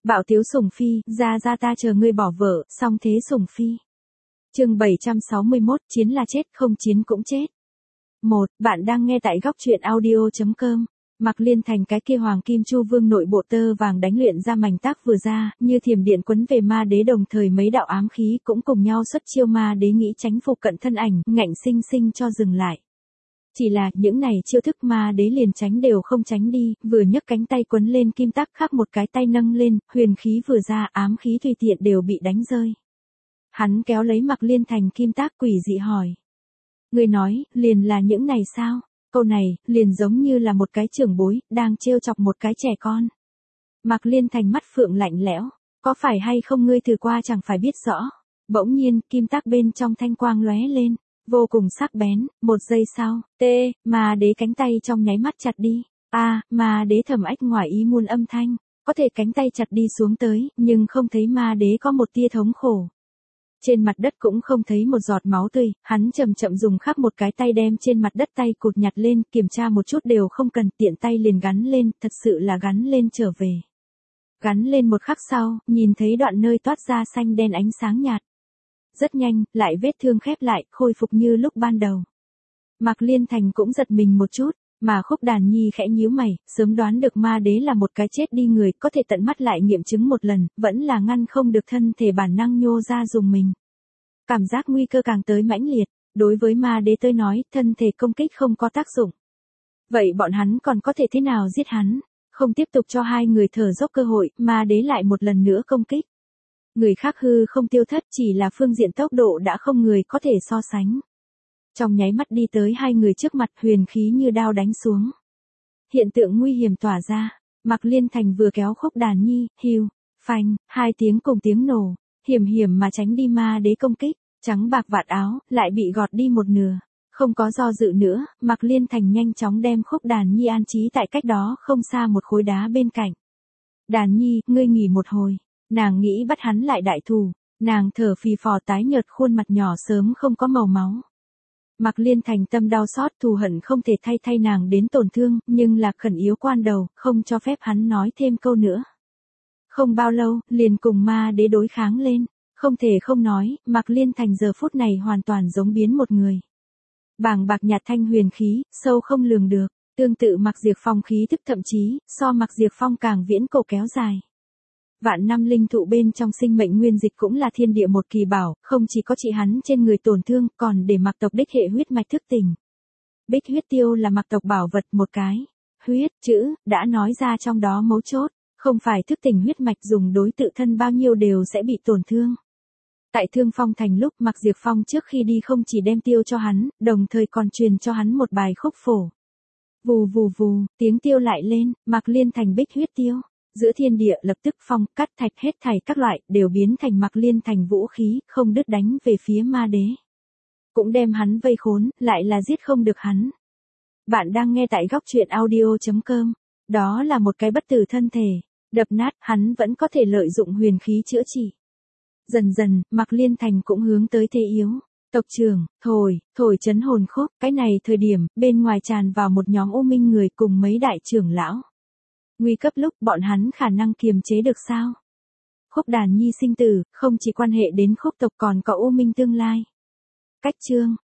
Bạo tiếu sủng phi, ra ta chờ ngươi bỏ vợ, xong thế sủng phi. Chương 761, chiến là chết, không chiến cũng chết. 1. Bạn đang nghe tại góc truyện audio.com. Mạc Liên Thành cái kia hoàng kim chu vương nội bộ tơ vàng đánh luyện ra mảnh tác vừa ra, như thiểm điện quấn về ma đế, đồng thời mấy đạo ám khí cũng cùng nhau xuất chiêu. Ma đế nghĩ tránh phục cận thân ảnh, ngạnh sinh sinh cho dừng lại. Chỉ là những này chiêu thức ma đế liền tránh đều không tránh đi, vừa nhấc cánh tay quấn lên kim tắc, khác một cái tay nâng lên, huyền khí vừa ra, ám khí tùy tiện đều bị đánh rơi. Hắn kéo lấy Mạc Liên Thành kim tắc, quỷ dị hỏi: "Ngươi nói, liền là những này sao?" Câu này, liền giống như là một cái trưởng bối, đang trêu chọc một cái trẻ con. Mạc Liên Thành mắt phượng lạnh lẽo: "Có phải hay không ngươi thử qua chẳng phải biết rõ." Bỗng nhiên, kim tắc bên trong thanh quang lóe lên, vô cùng sắc bén, một giây sau, ma đế cánh tay trong nháy mắt chặt đi. Ma đế thầm ách ngoài ý muốn âm thanh, có thể cánh tay chặt đi xuống tới, nhưng không thấy ma đế có một tia thống khổ. Trên mặt đất cũng không thấy một giọt máu tươi, hắn chậm chậm dùng khắp một cái tay đem trên mặt đất tay cụt nhặt lên, kiểm tra một chút đều không cần, tiện tay liền gắn lên, thật sự là gắn lên trở về. Gắn lên một khắc sau, nhìn thấy đoạn nơi toát ra xanh đen ánh sáng nhạt. Rất nhanh, lại vết thương khép lại, khôi phục như lúc ban đầu. Mạc Liên Thành cũng giật mình một chút, mà Khúc Đàn Nhi khẽ nhíu mày, sớm đoán được ma đế là một cái chết đi người, có thể tận mắt lại nghiệm chứng một lần, vẫn là ngăn không được, thân thể bản năng nhô ra dùng mình. Cảm giác nguy cơ càng tới mãnh liệt, đối với ma đế tới nói, thân thể công kích không có tác dụng. Vậy bọn hắn còn có thể thế nào giết hắn? Không tiếp tục cho hai người thở dốc cơ hội, ma đế lại một lần nữa công kích. Người khác hư không tiêu thất, chỉ là phương diện tốc độ đã không người có thể so sánh. Trong nháy mắt đi tới hai người trước mặt, huyền khí như đao đánh xuống. Hiện tượng nguy hiểm tỏa ra, Mạc Liên Thành vừa kéo Khúc Đàn Nhi, hiu, phanh, hai tiếng cùng tiếng nổ, hiểm hiểm mà tránh đi ma đế công kích, trắng bạc vạt áo, lại bị gọt đi một nửa. Không có do dự nữa, Mạc Liên Thành nhanh chóng đem Khúc Đàn Nhi an trí tại cách đó không xa một khối đá bên cạnh. "Đàn Nhi, ngươi nghỉ một hồi." Nàng nghĩ bắt hắn lại đại thù, nàng thở phì phò tái nhợt, khuôn mặt nhỏ sớm không có màu máu. Mạc Liên Thành tâm đau xót, thù hận không thể thay nàng đến tổn thương, nhưng là khẩn yếu quan đầu, không cho phép hắn nói thêm câu nữa. Không bao lâu, liền cùng ma đế đối kháng lên, không thể không nói, Mạc Liên Thành giờ phút này hoàn toàn giống biến một người. Bàng bạc nhạt thanh huyền khí, sâu không lường được, tương tự Mạc Diệp Phong khí thức, thậm chí, so Mạc Diệp Phong càng viễn cổ kéo dài. Vạn năm linh thụ bên trong sinh mệnh nguyên dịch cũng là thiên địa một kỳ bảo, không chỉ có trị hắn trên người tổn thương, còn để Mạc tộc đích hệ huyết mạch thức tỉnh. Bích huyết tiêu là Mạc tộc bảo vật, một cái huyết chữ đã nói ra trong đó mấu chốt, không phải thức tỉnh huyết mạch dùng đối tự thân bao nhiêu đều sẽ bị tổn thương. Tại Thương Phong Thành lúc Mạc Diệp Phong trước khi đi không chỉ đem tiêu cho hắn, đồng thời còn truyền cho hắn một bài khúc phổ. Vù vù vù, tiếng tiêu lại lên, Mạc Liên Thành bích huyết tiêu. Giữa thiên địa lập tức phong, cắt thạch hết thảy các loại, đều biến thành Mạc Liên Thành vũ khí, không đứt đánh về phía ma đế. Cũng đem hắn vây khốn, lại là giết không được hắn. Bạn đang nghe tại góc truyện audio.com. Đó là một cái bất tử thân thể, đập nát, hắn vẫn có thể lợi dụng huyền khí chữa trị. Dần dần, Mạc Liên Thành cũng hướng tới thế yếu. Tộc trưởng, thổi chấn hồn khúc, cái này thời điểm, bên ngoài tràn vào một nhóm U Minh người cùng mấy đại trưởng lão. Nguy cấp lúc, bọn hắn khả năng kiềm chế được sao? Khúc Đàn Nhi sinh tử, không chỉ quan hệ đến Khúc tộc còn có U Minh tương lai. Cách chương